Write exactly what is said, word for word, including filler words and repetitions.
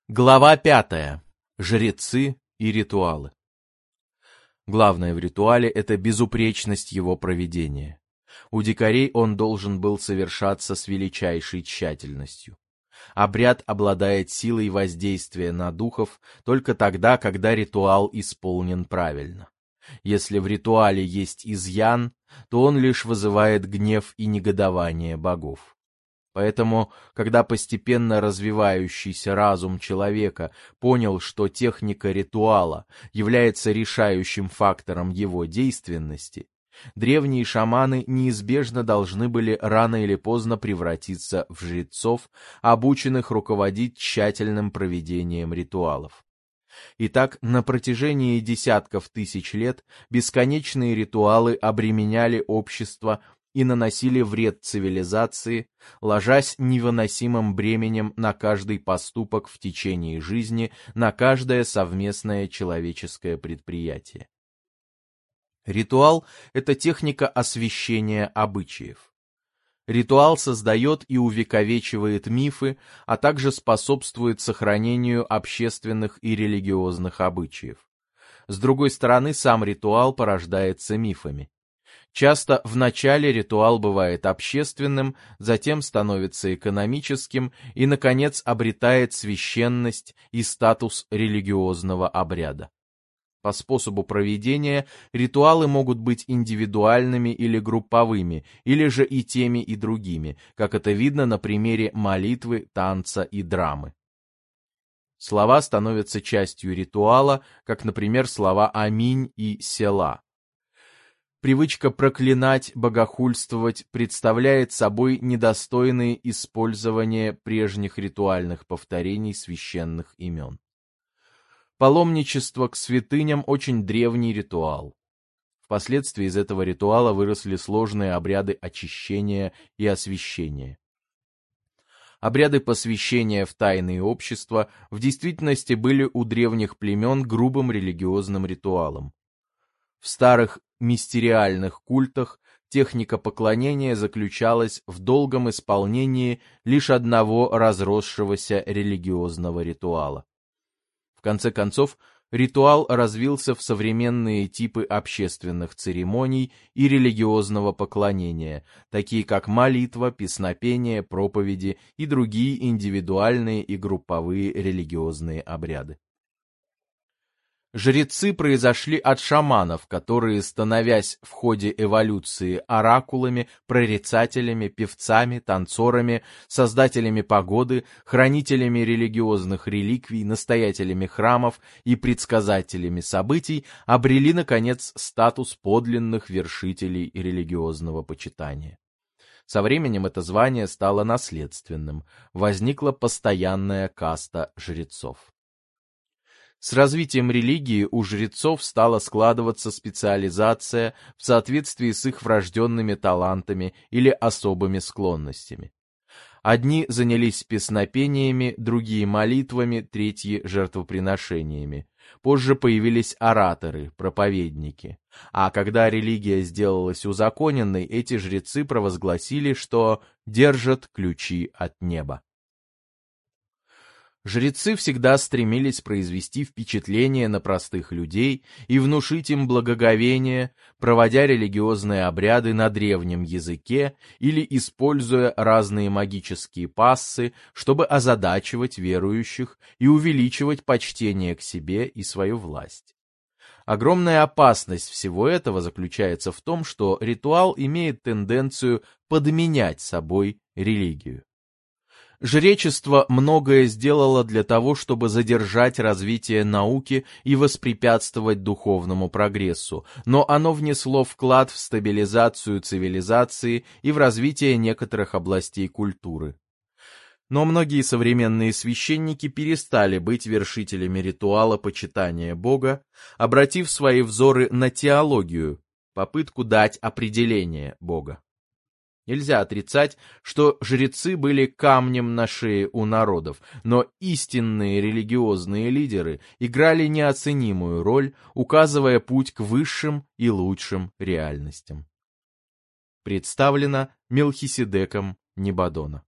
Глава пятая. Жрецы и ритуалы. Главное в ритуале — это безупречность его проведения. У дикарей он должен был совершаться с величайшей тщательностью. Обряд обладает силой воздействия на духов только тогда, когда ритуал исполнен правильно. Если в ритуале есть изъян, то он лишь вызывает гнев и негодование богов. Поэтому, когда постепенно развивающийся разум человека понял, что техника ритуала является решающим фактором его действенности, древние шаманы неизбежно должны были рано или поздно превратиться в жрецов, обученных руководить тщательным проведением ритуалов. Итак, на протяжении десятков тысяч лет бесконечные ритуалы обременяли общество и наносили вред цивилизации, ложась невыносимым бременем на каждый поступок в течение жизни, на каждое совместное человеческое предприятие. Ритуал — это техника освящения обычаев. Ритуал создает и увековечивает мифы, а также способствует сохранению общественных и религиозных обычаев. С другой стороны, сам ритуал порождается мифами. Часто в начале ритуал бывает общественным, затем становится экономическим и, наконец, обретает священность и статус религиозного обряда. По способу проведения ритуалы могут быть индивидуальными или групповыми, или же и теми, и другими, как это видно на примере молитвы, танца и драмы. Слова становятся частью ритуала, как, например, слова «Аминь» и «Села». Привычка проклинать, богохульствовать представляет собой недостойное использование прежних ритуальных повторений священных имен. Паломничество к святыням – очень древний ритуал. Впоследствии из этого ритуала выросли сложные обряды очищения и освящения. Обряды посвящения в тайные общества в действительности были у древних племен грубым религиозным ритуалом. В старых мистериальных культах техника поклонения заключалась в долгом исполнении лишь одного разросшегося религиозного ритуала. В конце концов, ритуал развился в современные типы общественных церемоний и религиозного поклонения, такие как молитва, песнопение, проповеди и другие индивидуальные и групповые религиозные обряды. Жрецы произошли от шаманов, которые, становясь в ходе эволюции оракулами, прорицателями, певцами, танцорами, создателями погоды, хранителями религиозных реликвий, настоятелями храмов и предсказателями событий, обрели, наконец, статус подлинных вершителей религиозного почитания. Со временем это звание стало наследственным, возникла постоянная каста жрецов. С развитием религии у жрецов стала складываться специализация в соответствии с их врожденными талантами или особыми склонностями. Одни занялись песнопениями, другие молитвами, третьи жертвоприношениями. Позже появились ораторы, проповедники. А когда религия сделалась узаконенной, эти жрецы провозгласили, что держат ключи от неба. Жрецы всегда стремились произвести впечатление на простых людей и внушить им благоговение, проводя религиозные обряды на древнем языке или используя разные магические пассы, чтобы озадачивать верующих и увеличивать почтение к себе и свою власть. Огромная опасность всего этого заключается в том, что ритуал имеет тенденцию подменять собой религию. Жречество многое сделало для того, чтобы задержать развитие науки и воспрепятствовать духовному прогрессу, но оно внесло вклад в стабилизацию цивилизации и в развитие некоторых областей культуры. Но многие современные священники перестали быть вершителями ритуала почитания Бога, обратив свои взоры на теологию, попытку дать определение Бога. Нельзя отрицать, что жрецы были камнем на шее у народов, но истинные религиозные лидеры играли неоценимую роль, указывая путь к высшим и лучшим реальностям. Представлено Мелхиседеком Небадона.